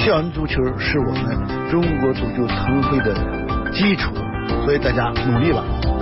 校园足球是我们中国足球腾飞的基础，所以大家努力吧。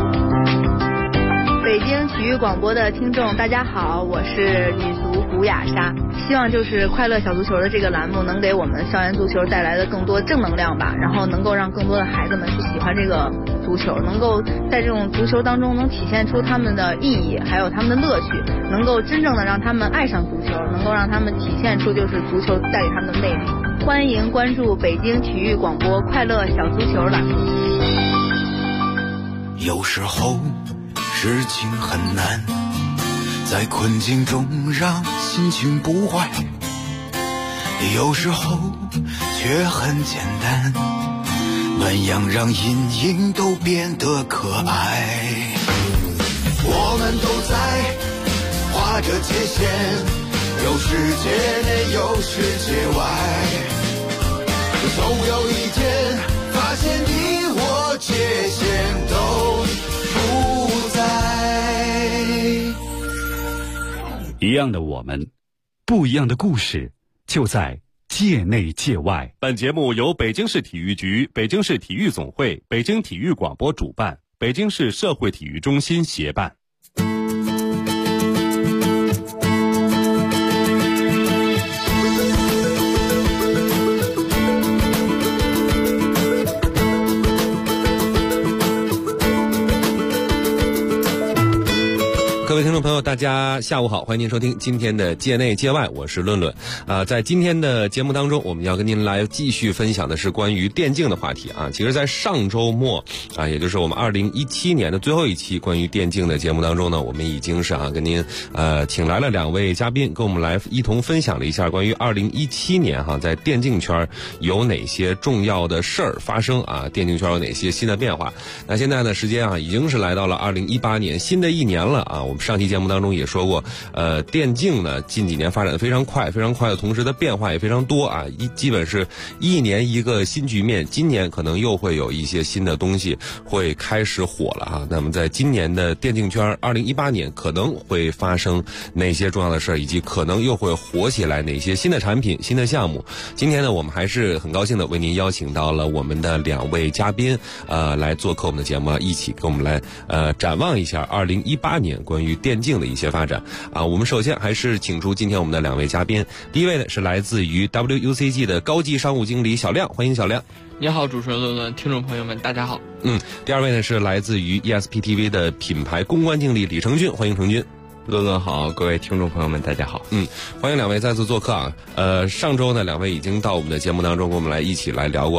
北京体育广播的听众大家好，我是女足古雅莎。希望就是快乐小足球的这个栏目能给我们校园足球带来的更多正能量吧，然后能够让更多的孩子们去喜欢这个足球，能够在这种足球当中能体现出他们的意义还有他们的乐趣，能够真正的让他们爱上足球，能够让他们体现出就是足球带给他们的魅力。欢迎关注北京体育广播快乐小足球栏目。 有时候事情很难，在困境中让心情不坏，有时候却很简单，暖阳让阴影都变得可爱。我们都在划着界限，有世界内有世界外，总有一天发现你我界限都不在。 一样的我们，不一样的故事，就在界内界外。 本节目由北京市体育局、北京市体育总会、北京体育广播主办，北京市社会体育中心协办。 各位听众朋友，大家下午好，欢迎您收听今天的界内界外，我是论论。在今天的节目当中，我们要跟您来继续分享的是关于电竞的话题啊。其实在上周末也就是我们2017年的最后一期关于电竞的节目当中呢，我们已经是跟您请来了2位嘉宾，跟我们来一同分享了一下关于2017年在电竞圈有哪些重要的事儿发生啊，电竞圈有哪些新的变化。那现在呢，时间已经是来到了2018年，新的一年了啊。我们上期节目当中也说过，电竞呢近几年发展的非常快的同时的变化也非常多啊，基本是一年一个新局面。今年可能又会有一些新的东西会开始火了啊。那么在今年的电竞圈，2018年可能会发生哪些重要的事儿，以及可能又会火起来哪些新的产品、新的项目。今天呢，我们还是很高兴的为您邀请到了我们的2位嘉宾，来做客我们的节目，一起跟我们来展望一下2018年关于电竞的一些发展啊。我们首先还是请出今天我们的2位嘉宾，第一位呢是来自于 WUCG 的高级商务经理小亮，欢迎小亮。 你好，主持人论论，听众朋友们，大家好。 第2位呢是来自于 ESPTV 的品牌公关经理李成军，欢迎成军。 论论好，各位听众朋友们，大家好。 欢迎2位再次做客啊。上周呢，2位已经到我们的节目当中，跟我们一起来聊过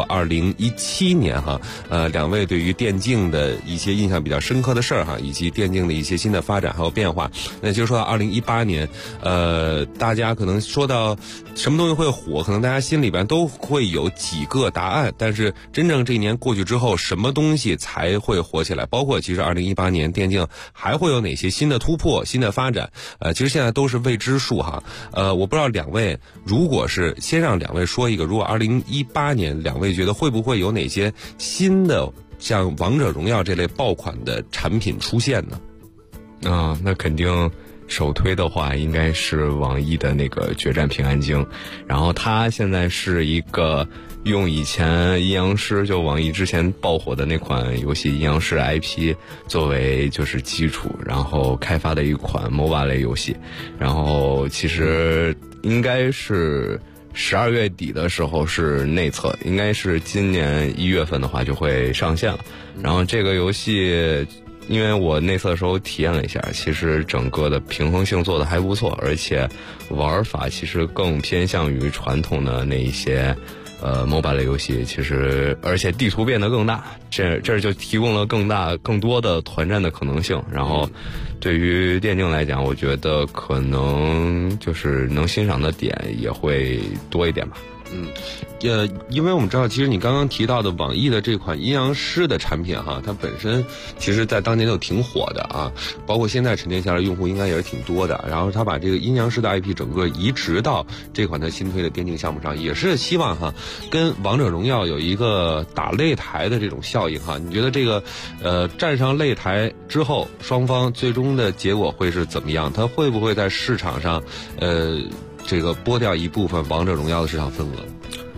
2017年哈。2位对于电竞的一些印象比较深刻的事儿哈，以及电竞的一些新的发展还有变化。那就说到2018年，大家可能说到什么东西会火，可能大家心里边都会有几个答案，但是真正这一年过去之后，什么东西才会火起来？包括其实2018年电竞还会有哪些新的突破、新的发展，其实现在都是未知数哈。我不知道2位，如果是先让2位说一个，如果2018年2位觉得会不会有哪些新的像王者荣耀这类爆款的产品出现呢？ 那肯定首推的话应该是网易的那个决战平安京，然后它现在是一个用以前阴阳师就网易之前爆火的那款游戏阴阳师 IP 作为就是基础，然后开发的一款 MOBA 类游戏，然后其实应该是12月底的时候是内测，应该是今年1月份的话就会上线了。然后这个游戏因为我内测的时候体验了一下，其实整个的平衡性做得还不错，而且玩法其实更偏向于传统的那一些MOBA 类游戏，其实而且地图变得更大，这就提供了更多的团战的可能性。然后对于电竞来讲，我觉得可能就是能欣赏的点也会多一点吧。 因为我们知道，其实你刚刚提到的网易的这款阴阳师的产品哈，它本身其实在当年就挺火的啊，包括现在沉淀下来用户应该也是挺多的。然后他把这个阴阳师的 IP 整个移植到这款他新推的电竞项目上，也是希望哈跟王者荣耀有一个打擂台的这种效应哈。你觉得这个站上擂台之后，双方最终的结果会是怎么样？它会不会在市场上这个剥掉一部分王者荣耀的市场份额？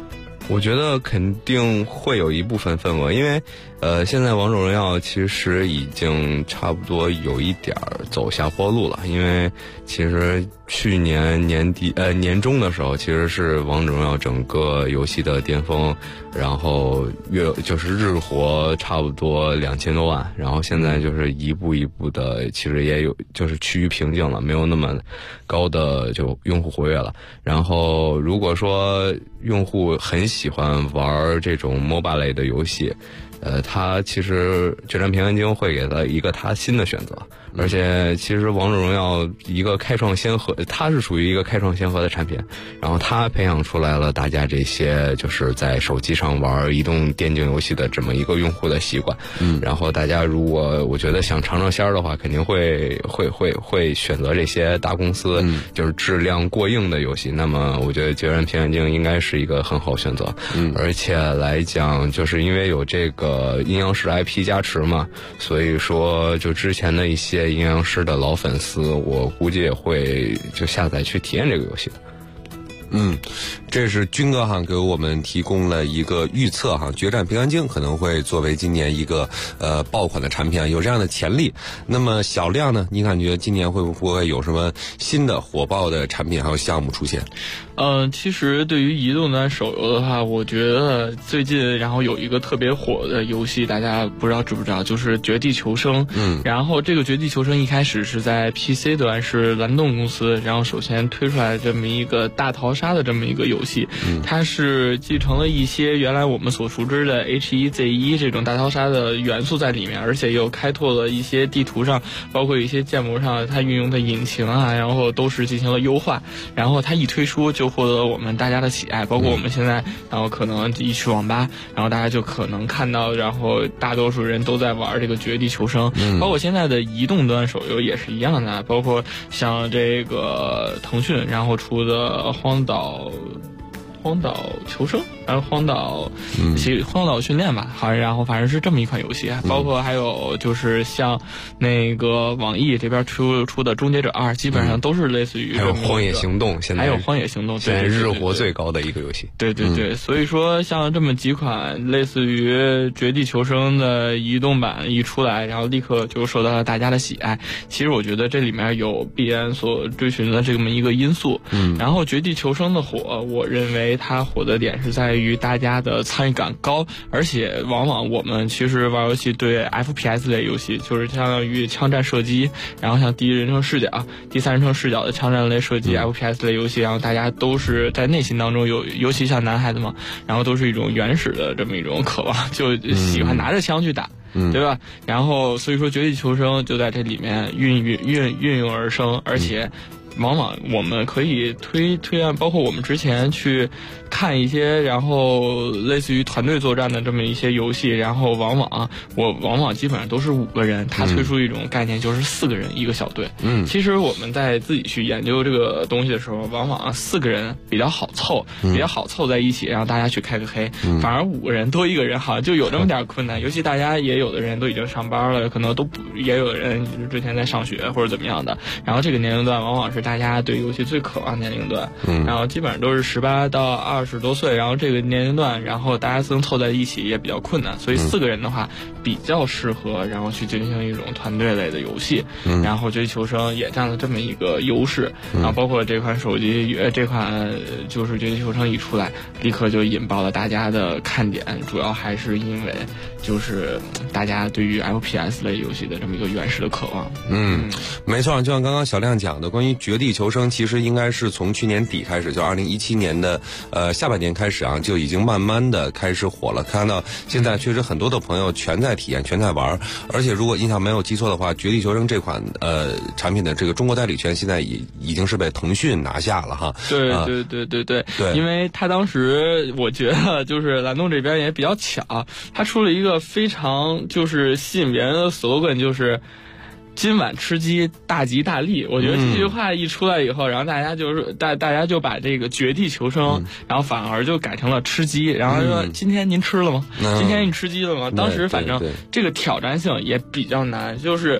我觉得肯定会有一部分份额，因为现在王者荣耀其实已经差不多有一点走下坡路了，因为其实去年年中的时候，其实是王者荣耀整个游戏的巅峰，然后就是日活差不多2000多万，然后现在就是一步一步的，其实也有就是趋于平静了，没有那么高的就用户活跃了。然后如果说用户很喜欢玩这种 MOBA 类的游戏，他其实决战平安京会给他一个他新的选择，而且其实王者荣耀一个开创先河，它是属于一个开创先河的产品，然后它培养出来了大家这些就是在手机上玩移动电竞游戏的这么一个用户的习惯。然后大家如果我觉得想尝尝鲜的话，肯定会选择这些大公司就是质量过硬的游戏，那么我觉得决战平安京应该是一个很好选择。而且来讲就是因为有这个阴阳师 IP 加持嘛，所以说就之前的一些阴阳师的老粉丝，我估计也会就下载去体验这个游戏的。 这是军哥给我们提供了一个预测决战平安京可能会作为今年一个爆款的产品有这样的潜力。那么小亮呢，你感觉今年会不会有什么新的火爆的产品还有项目出现？ 其实对于移动端手游的话，我觉得最近然后有一个特别火的游戏，大家不知道知不知道，就是绝地求生。然后这个绝地求生一开始是在 PC 端，是蓝洞公司然后首先推出来这么一个大逃杀的这么一个游戏。它是继承了一些原来我们所熟知的 H1Z1 这种大逃杀的元素在里面，而且又开拓了一些地图上包括一些建模上它运用的引擎然后都是进行了优化，然后它一推出就获得了我们大家的喜爱，包括我们现在然后可能一去网吧，然后大家就可能看到然后大多数人都在玩这个绝地求生。包括现在的移动端手游也是一样的，包括像这个腾讯然后出的荒岛求生，然后荒岛训练吧，好像然后反正是这么一款游戏。包括还有就是像那个网易这边出的终结者2，基本上都是类似于还有荒野行动，现在还有荒野行动， 现在日活最高的一个游戏。 对，所以说像这么几款类似于绝地求生的移动版一出来，然后立刻就受到了大家的喜爱。其实我觉得这里面有必然所追寻的这么一个因素。然后绝地求生的火，我认为它火的点是在于大家的参与感高，而且往往我们其实玩游戏对 FPS 类游戏，就是相当于枪战射击，然后像第一人称视角、第三人称视角的枪战类射击 FPS 类游戏，然后大家都是在内心当中尤其像男孩子嘛，然后都是一种原始的这么一种渴望，就喜欢拿着枪去打。对吧？然后所以说绝地求生就在这里面运用而生，而且往往我们可以推案，包括我们之前去看一些然后类似于团队作战的这么一些游戏，然后往往基本上都是5个人，他推出一种概念就是4个人一个小队。其实我们在自己去研究这个东西的时候，往往4个人比较好凑在一起，然后大家去开个黑，反而5个人多1个人好像就有这么点困难。尤其大家也有的人都已经上班了，可能都不也有人之前在上学或者怎么样的，然后这个年龄段往往是大家对游戏最渴望的年龄段，然后基本上都是18到20多岁，然后这个年龄段，然后大家能凑在一起也比较困难，所以4个人的话比较适合，然后去进行一种团队类的游戏，然后绝地求生也占了这么一个优势，然后包括这款手机这款就是绝地求生一出来，立刻就引爆了大家的看点，主要还是因为就是大家对于 FPS 类游戏的这么一个原始的渴望。 没错，就像刚刚小亮讲的，关于绝地求生，其实应该是从去年底开始，就2017年的下半年开始就已经慢慢的开始火了。看到现在确实很多的朋友全在体验，全在玩，而且如果印象没有记错的话，绝地求生这款产品的这个中国代理权现在已经是被腾讯拿下了哈。 对，因为他当时我觉得就是蓝洞这边也比较巧，他出了一个非常就是吸引别人的 slogan， 就是今晚吃鸡大吉大利。我觉得这句话一出来以后，然后大家就把这个绝地求生，然后反而就改成了吃鸡，然后说今天您吃了吗？今天你吃鸡了吗？当时反正这个挑战性也比较难，就是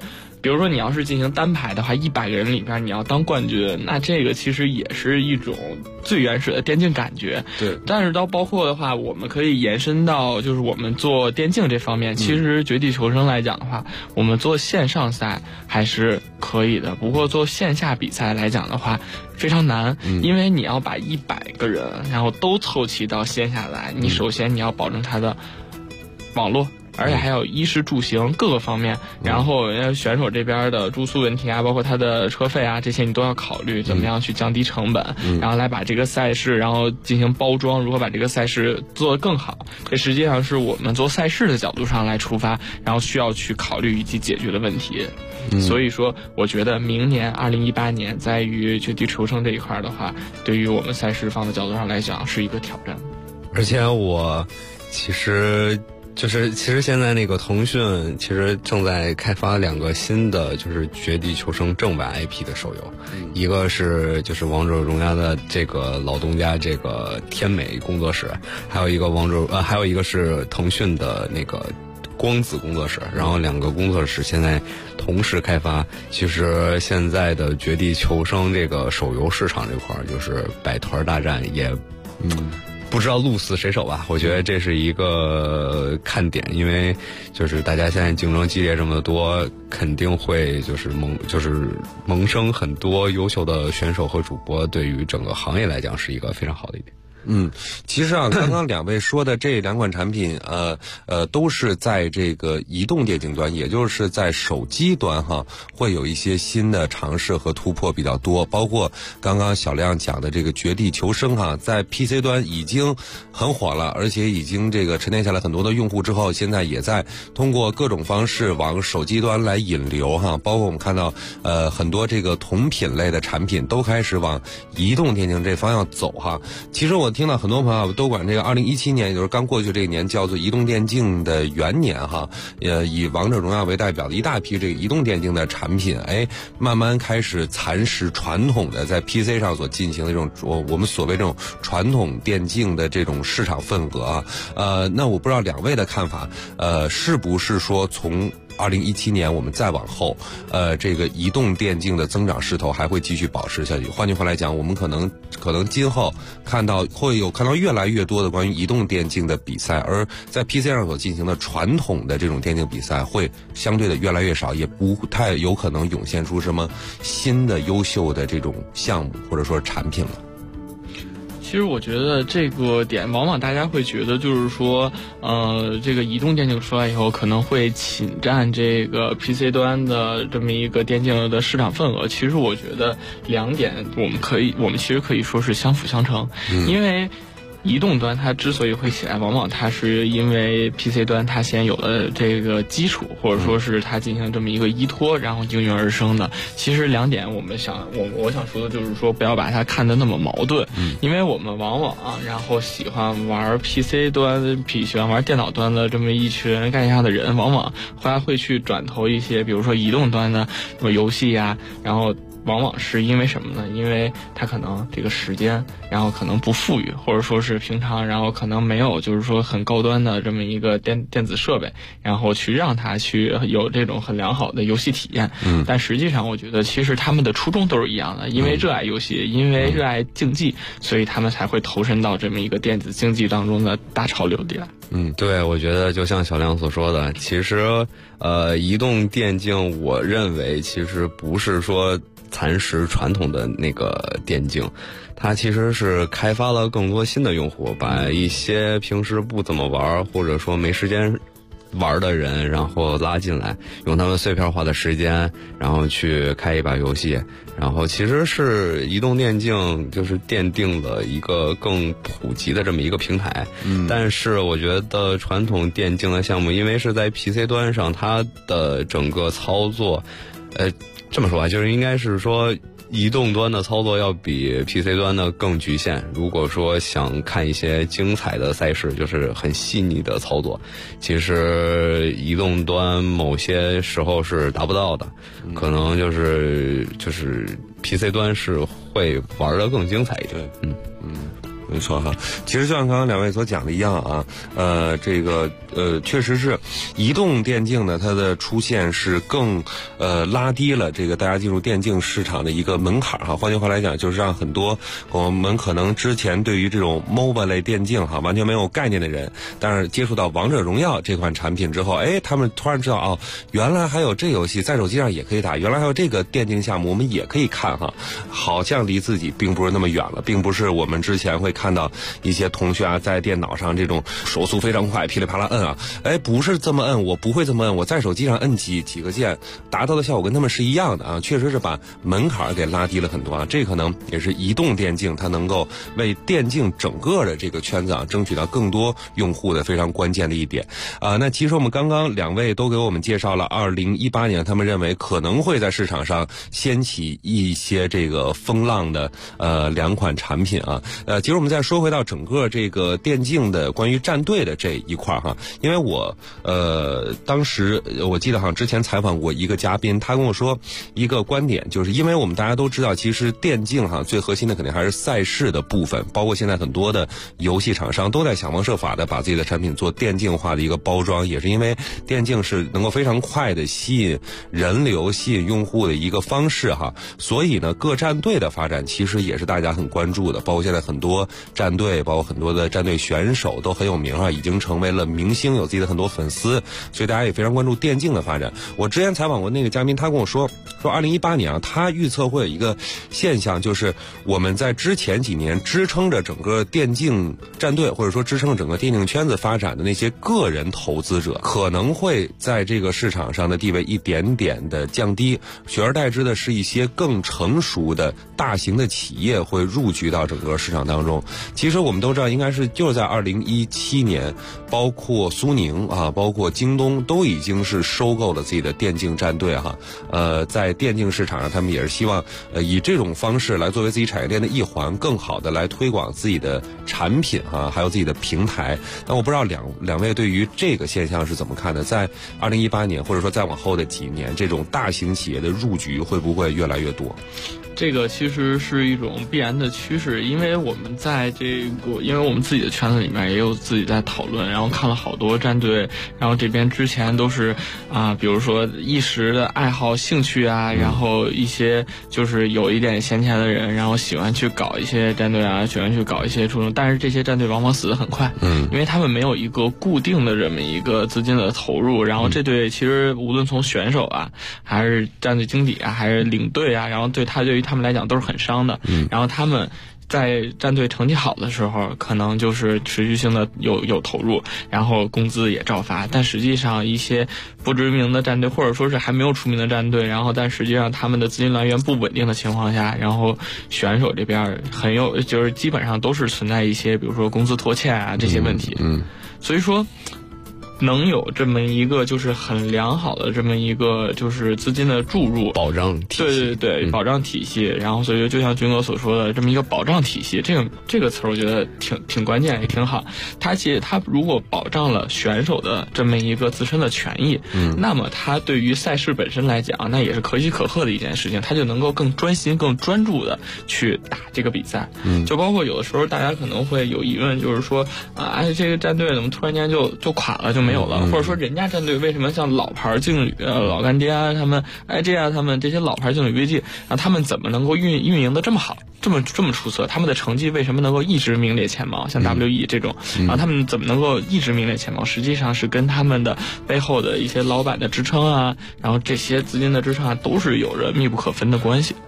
比如说你要是进行单排的话，100个人里边你要当冠军，那这个其实也是一种最原始的电竞感觉。 对。 但是到包括的话，我们可以延伸到就是我们做电竞这方面，其实绝地求生来讲的话，我们做线上赛还是可以的，不过做线下比赛来讲的话非常难，因为你要把100个人然后都凑齐到线下来，你首先你要保证它的网络，而且还有衣食住行各个方面，然后选手这边的住宿问题啊，包括他的车费啊，这些你都要考虑，怎么样去降低成本，然后来把这个赛事然后进行包装，如何把这个赛事做得更好，这实际上是我们做赛事的角度上来出发，然后需要去考虑以及解决的问题。所以说我觉得明年2018年在于绝地求生这一块的话，对于我们赛事方的角度上来讲是一个挑战。 而且我其实现在那个腾讯其实正在开发2个新的就是绝地求生正版 IP 的手游，一个是就是王者荣耀的这个老东家这个天美工作室，还有一个是腾讯的那个光子工作室，然后2个工作室现在同时开发。其实现在的绝地求生这个手游市场这块就是百团大战，也不知道鹿死谁手吧。我觉得这是一个看点，因为就是大家现在竞争激烈这么多，肯定会就是萌生很多优秀的选手和主播，对于整个行业来讲是一个非常好的一点。 其实啊，刚刚2位说的这2款产品，都是在这个移动电竞端，也就是在手机端哈，会有一些新的尝试和突破比较多。包括刚刚小亮讲的这个绝地求生哈，在 PC 端已经很火了，而且已经这个沉淀下来很多的用户之后，现在也在通过各种方式往手机端来引流哈。包括我们看到很多这个同品类的产品都开始往移动电竞这方向走哈。其实我听到很多朋友都管这个2017年，也就是刚过去这一年叫做移动电竞的元年哈，以王者荣耀为代表的一大批这个移动电竞的产品，慢慢开始蚕食传统的在 PC 上所进行的这种我们所谓这种传统电竞的这种市场份额啊。那我不知道2位的看法，是不是说从2017年我们再往后，这个移动电竞的增长势头还会继续保持下去。换句话来讲，我们可能今后看到越来越多的关于移动电竞的比赛，而在 PC 上所进行的传统的这种电竞比赛会相对的越来越少，也不太有可能涌现出什么新的优秀的这种项目或者说产品了。 其实我觉得这个点往往大家会觉得就是说这个移动电竞出来以后可能会侵占这个 PC 端的这么一个电竞的市场份额。其实我觉得2点我们其实可以说是相辅相成，因为移动端它之所以会起来，往往它是因为 PC 端它先有了这个基础，或者说是它进行这么一个依托，然后应运而生的。其实2点我想说的就是说，不要把它看得那么矛盾，因为我们往往然后喜欢玩 PC 端喜欢玩电脑端的这么一群概念上的人，往往后来会去转投一些比如说移动端的什么游戏呀，然后往往是因为什么呢？因为他可能这个时间，然后可能不富裕，或者说是平常，然后可能没有就是说很高端的这么一个电子设备，然后去让他去有这种很良好的游戏体验。但实际上我觉得其实他们的初衷都是一样的，因为热爱游戏，因为热爱竞技，所以他们才会投身到这么一个电子竞技当中的大潮流里来。 对，我觉得就像小亮所说的，其实移动电竞我认为其实不是说蚕食传统的那个电竞，它其实是开发了更多新的用户，把一些平时不怎么玩或者说没时间玩的人然后拉进来，用他们碎片化的时间然后去开一把游戏，然后其实是移动电竞就是奠定了一个更普及的这么一个平台。但是我觉得传统电竞的项目因为是在 PC 端上，它的整个操作这么说吧，就是应该是说移动端的操作要比 PC 端的更局限。如果说想看一些精彩的赛事，就是很细腻的操作，其实移动端某些时候是达不到的，可能就是 PC 端是会玩得更精彩一点。 没错哈。其实就像刚刚两位所讲的一样啊，确实是移动电竞呢，它的出现是更拉低了这个大家进入电竞市场的一个门槛哈。换句话来讲，就是让很多我们可能之前对于这种 MOBA 类电竞哈完全没有概念的人，但是接触到王者荣耀这款产品之后，他们突然知道哦，原来还有这游戏在手机上也可以打，原来还有这个电竞项目我们也可以看哈，好像离自己并不是那么远了，并不是我们之前会看到一些同学啊在电脑上这种手速非常快噼里啪啦摁啊，不是这么摁，我不会这么摁，我在手机上摁几个键达到的效果跟他们是一样的啊，确实是把门槛给拉低了很多啊，这可能也是移动电竞它能够为电竞整个的这个圈子啊争取到更多用户的非常关键的一点啊。那其实我们刚刚两位都给我们介绍了2018年他们认为可能会在市场上掀起一些这个风浪的两款产品啊。其实我们再说回到整个这个电竞的关于战队的这一块哈，因为我当时我记得好像之前采访过一个嘉宾，他跟我说一个观点，就是因为我们大家都知道，其实电竞哈最核心的肯定还是赛事的部分，包括现在很多的游戏厂商都在想方设法的把自己的产品做电竞化的一个包装，也是因为电竞是能够非常快的吸引人流、吸引用户的一个方式哈，所以呢，各战队的发展其实也是大家很关注的，包括现在很多战队，包括很多的战队选手都很有名啊，已经成为了明星，有自己的很多粉丝，所以大家也非常关注电竞的发展。我之前采访过那个嘉宾，他跟我说2018年啊，他预测会有一个现象，就是我们在之前几年支撑着整个电竞战队，或者说支撑整个电竞圈子发展的那些个人投资者，可能会在这个市场上的地位一点点的降低，取而代之的是一些更成熟的大型的企业会入局到整个市场当中。其实我们都知道，应该是就是在2017年，包括苏宁啊，包括京东都已经是收购了自己的电竞战队哈。在电竞市场上，他们也是希望以这种方式来作为自己产业链的一环，更好的来推广自己的产品哈，还有自己的平台。那我不知道两位对于这个现象是怎么看的？在2018年或者说再往后的几年，这种大型企业的入局会不会越来越多？ 这个其实是一种必然的趋势，因为我们在因为我们自己的圈子里面也有自己在讨论，然后看了好多战队，然后这边之前都是比如说一时的爱好兴趣啊，然后一些就是有一点闲钱的人，然后喜欢去搞一些战队啊，喜欢去搞一些出众，但是这些战队往往死得很快，因为他们没有一个固定的这么一个资金的投入，然后这队其实无论从选手啊，还是战队经理啊，还是领队啊，然后对于他们来讲都是很伤的，然后他们在战队成绩好的时候，可能就是持续性的有投入，然后工资也照发，但实际上一些不知名的战队，或者说是还没有出名的战队，然后但实际上他们的资金来源不稳定的情况下，然后选手这边就是基本上都是存在一些比如说工资拖欠啊这些问题，所以说能有这么一个就是很良好的这么一个就是资金的注入保障体系， 对，保障体系，然后所以就像军哥所说的这么一个保障体系，这个词我觉得挺关键也挺好。它如果保障了选手的这么一个自身的权益，那么它对于赛事本身来讲，那也是可喜可贺的一件事情，它就能够更专心更专注的去打这个比赛。就包括有的时候大家可能会有疑问，就是说这个战队怎么突然间就垮了就没有了，或者说人家战队为什么像老牌劲旅老干爹啊，他们他们这些老牌劲旅 VG 啊，他们怎么能够运营的这么好，这么出色？他们的成绩为什么能够一直名列前茅？像 WE 这种啊，他们怎么能够一直名列前茅？实际上是跟他们的背后的一些老板的支撑啊，然后这些资金的支撑啊，都是有着密不可分的关系。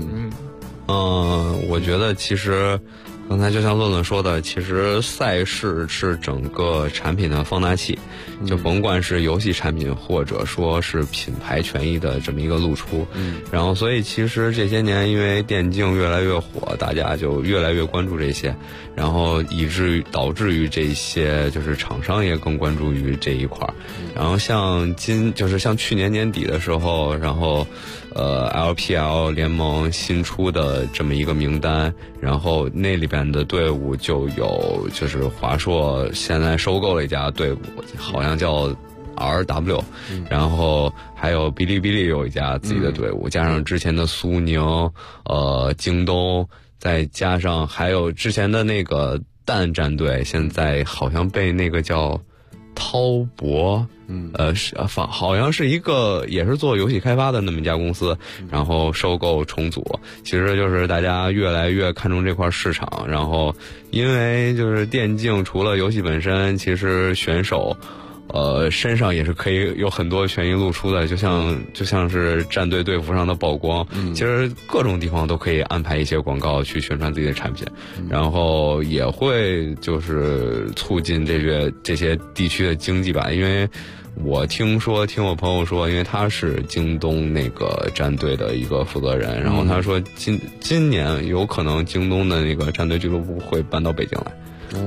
我觉得其实刚才就像乐乐说的，其实赛事是整个产品的放大器，就甭管是游戏产品或者说是品牌权益的这么一个露出。然后所以其实这些年因为电竞越来越火，大家就越来越关注这些，然后导致于这些就是厂商也更关注于这一块。然后像去年年底的时候，然后LPL 联盟新出的这么一个名单，然后那里边的队伍就有就是华硕现在收购了一家队伍，好像叫RW，然后还有哔哩哔哩有一家自己的队伍，加上之前的苏宁、京东再加上还有之前的那个蛋战队，现在好像被那个叫滔博，好像是一个也是做游戏开发的那么一家公司，然后收购重组，其实就是大家越来越看重这块市场，然后因为就是电竞除了游戏本身，其实选手身上也是可以有很多权益露出的，就像是战队队服上的曝光，其实各种地方都可以安排一些广告去宣传自己的产品，然后也会就是促进这些地区的经济吧。因为我听我朋友说，因为他是京东那个战队的一个负责人，然后他说今年有可能京东的那个战队俱乐部会搬到北京来。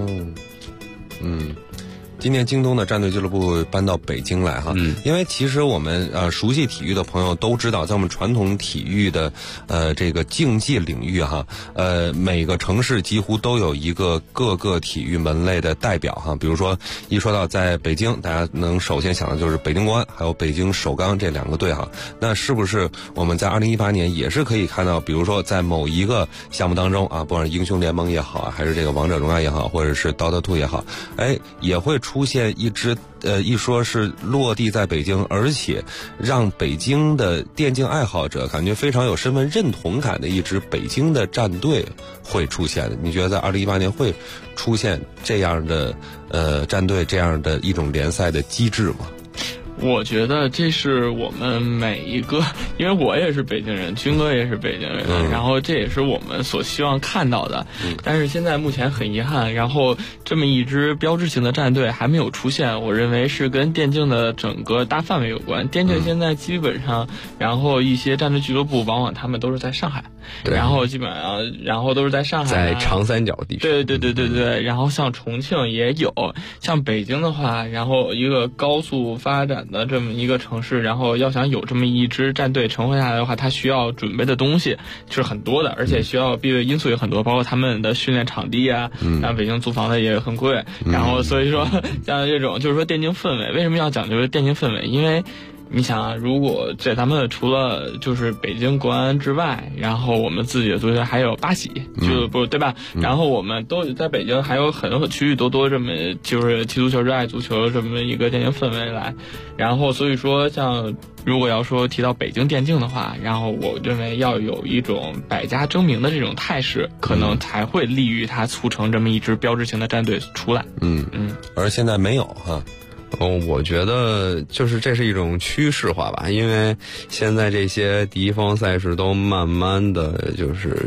今年京东的战队俱乐部搬到北京来哈，因为其实我们熟悉体育的朋友都知道，在我们传统体育的这个竞技领域哈，每个城市几乎都有一个各个体育门类的代表哈。比如说一说到在北京，大家能首先想的就是北京国安还有北京首钢这两个队哈。那是不是我们在2018年也是可以看到，比如说在某一个项目当中啊，不管是英雄联盟也好啊，还是这个王者荣耀也好，或者是 Dota 2也好，也会出现一支一说是落地在北京，而且让北京的电竞爱好者感觉非常有身份认同感的一支北京的战队会出现的。你觉得在2018年会出现这样的战队这样的一种联赛的机制吗？ 我觉得这是我们每一个，因为我也是北京人，军哥也是北京人，然后这也是我们所希望看到的。但是现在目前很遗憾，然后这么一支标志性的战队还没有出现，我认为是跟电竞的整个大范围有关。电竞现在基本上，然后一些战队俱乐部往往他们都是在上海，然后基本上，然后都是在上海， 在长三角地区。 对，然后像重庆也有，像北京的话，然后一个高速发展的这么一个城市，然后要想有这么一支战队成活下来的话，它需要准备的东西是很多的，而且需要必备因素也很多，包括他们的训练场地啊，像北京租房的也很贵，然后所以说像这种就是说电竞氛围，为什么要讲究电竞氛围？因为你想啊，如果在咱们除了就是北京国安之外，然后我们自己的足球还有巴西俱乐部，对吧？然后我们都在北京还有很多许许多多这么就是踢足球、热爱足球这么一个电竞氛围来，然后所以说像如果要说提到北京电竞的话，然后我认为要有一种百家争鸣的这种态势，可能才会利于它促成这么一支标志性的战队出来。 而现在没有哈。 我觉得就是这是一种趋势化吧，因为现在这些敌方赛事都慢慢的就是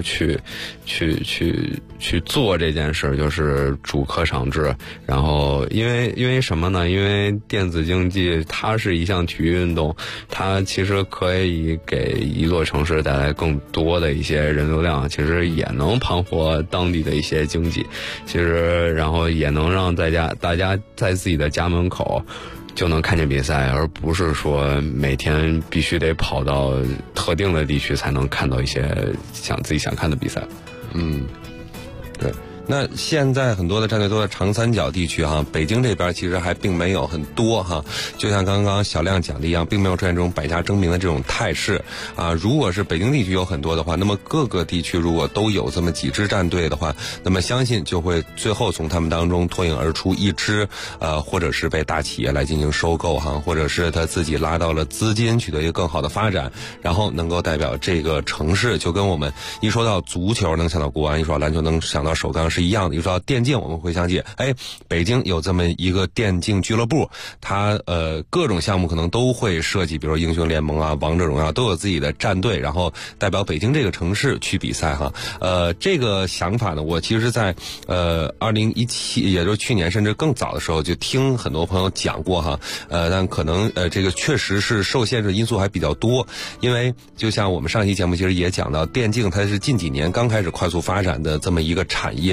去做这件事，就是主客场制。然后因为什么呢？因为电子竞技它是一项体育运动，它其实可以给一座城市带来更多的一些人流量，其实也能盘活当地的一些经济，其实然后也能让大家在自己的家门口就能看见比赛，而不是说每天必须得跑到特定的地区才能看到一些自己想看的比赛。 对。那现在很多的战队都在长三角地区哈，北京这边其实还并没有很多哈，就像刚刚小亮讲的一样，并没有出现这种百家争鸣的这种态势啊。如果是北京地区有很多的话，那么各个地区如果都有这么几支战队的话，那么相信就会最后从他们当中脱颖而出一支或者是被大企业来进行收购哈，或者是他自己拉到了资金取得一个更好的发展，然后能够代表这个城市。就跟我们一说到足球能想到国安，一说到篮球能想到首钢是一样的。一说到电竞，我们会想起北京有这么一个电竞俱乐部，它各种项目可能都会设计，比如说英雄联盟啊、王者荣耀都有自己的战队，然后代表北京这个城市去比赛哈。这个想法呢，我其实在2017，也就是去年甚至更早的时候就听很多朋友讲过哈。但可能这个确实是受限制因素还比较多，因为就像我们上期节目其实也讲到，电竞它是近几年刚开始快速发展的这么一个产业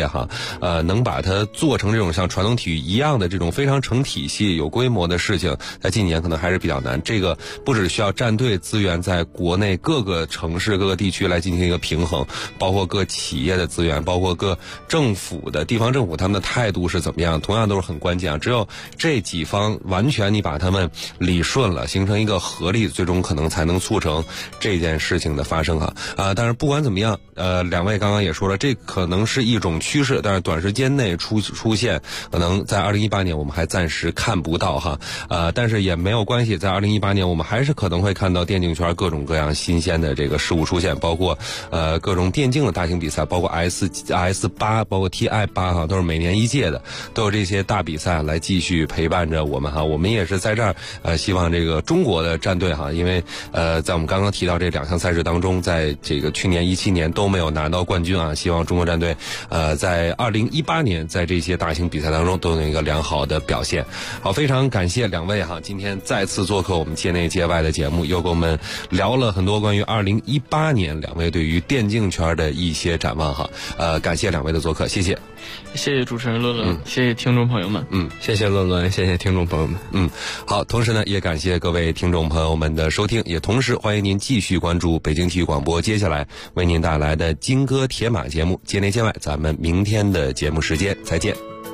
哈，能把它做成这种像传统体育一样的这种非常成体系、有规模的事情，在近年可能还是比较难。这个不只需要战队资源在国内各个城市、各个地区来进行一个平衡，包括各企业的资源，包括各政府的地方政府他们的态度是怎么样，同样都是很关键啊。只有这几方完全你把他们理顺了，形成一个合力，最终可能才能促成这件事情的发生哈。当然不管怎么样，两位刚刚也说了，这可能是一种趋势，但是短时间内出现，可能在2018年我们还暂时看不到哈。但是也没有关系，在2018年我们还是可能会看到电竞圈各种各样新鲜的这个事物出现，包括各种电竞的大型比赛，包括 S8， 包括 TI8 哈，都是每年一届的，都有这些大比赛来继续陪伴着我们哈。我们也是在这儿希望这个中国的战队哈，因为在我们刚刚提到这2项赛事当中，在这个去年17年都没有拿到冠军啊，希望中国战队在2018年在这些大型比赛当中都有一个良好的表现。好，非常感谢两位哈，今天再次做客我们界内界外的节目，又跟我们聊了很多关于2018年两位对于电竞圈的一些展望哈。感谢两位的做客，谢谢。 谢谢主持人乐乐，谢谢听众朋友们， 谢谢乐乐，谢谢听众朋友们， 好，同时呢，也感谢各位听众朋友们的收听，也同时欢迎您继续关注北京体育广播接下来为您带来的金戈铁马节目，界内界外，咱们明天的节目时间再见。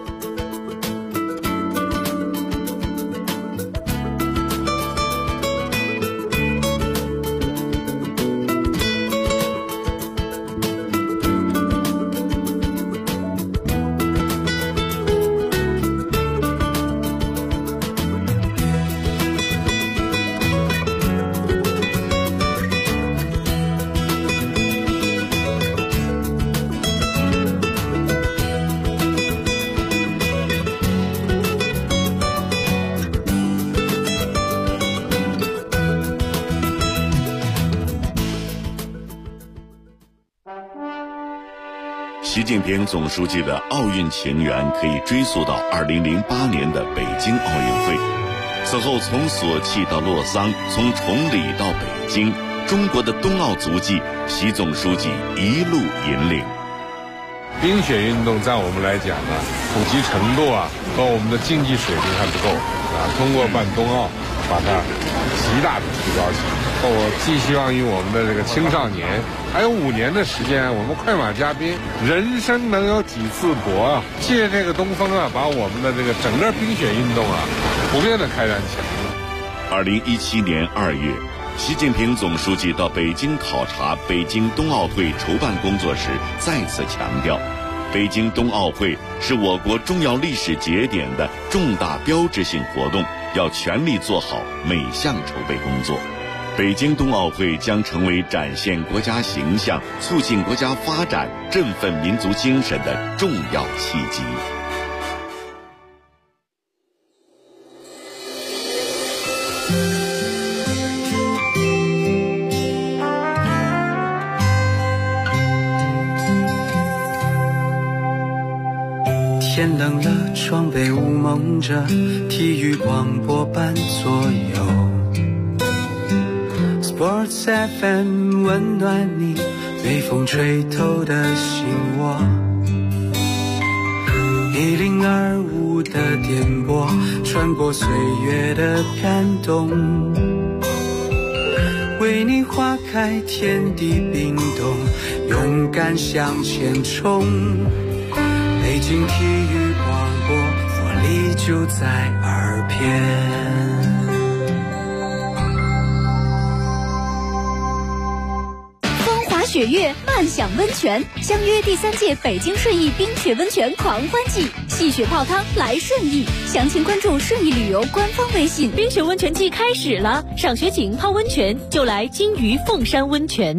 习近平总书记的奥运情缘可以追溯到2008年的北京奥运会。此后从索契到洛桑，从崇礼到北京，中国的冬奥足迹，习总书记一路引领。 冰雪运动在我们来讲呢，普及程度和我们的竞技水平还不够通过办冬奥，把它极大的提高起来。我寄希望于我们的这个青少年，还有5年的时间，我们快马加鞭，人生能有几次搏借这个东风把我们的这个整个冰雪运动普遍的开展起来。 2017年2月，习近平总书记到北京考察北京冬奥会筹办工作时，再次强调，北京冬奥会是我国重要历史节点的重大标志性活动，要全力做好每项筹备工作。北京冬奥会将成为展现国家形象、促进国家发展、振奋民族精神的重要契机。 天冷了，窗被雾蒙着，体育广播伴左右。Sports FM 温暖你被风吹透的心窝，1025的电波穿过岁月的感动，为你花开天地冰冻，勇敢向前冲。北京体育广播，活力就在耳边。 雪月漫享温泉，相约第3届北京顺义冰雪温泉狂欢季，戏雪泡汤来顺义，详情关注顺义旅游官方微信。 冰雪温泉季开始了，赏雪景泡温泉就来金鱼凤山温泉。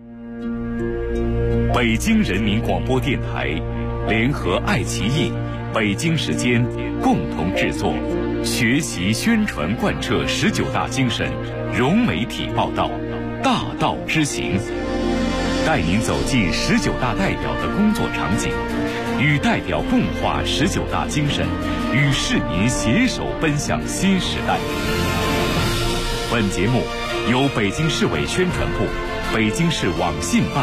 北京人民广播电台联合爱奇艺、北京时间共同制作，学习宣传贯彻19大精神，融媒体报道，大道之行，带您走进19大代表的工作场景，与代表共话19大精神，与市民携手奔向新时代。本节目由北京市委宣传部、北京市网信办